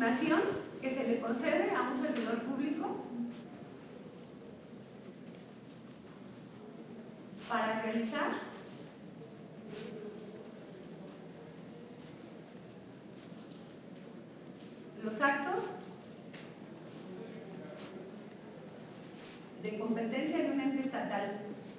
legitimación que se le concede a un servidor público para realizar los actos de competencia de un ente estatal.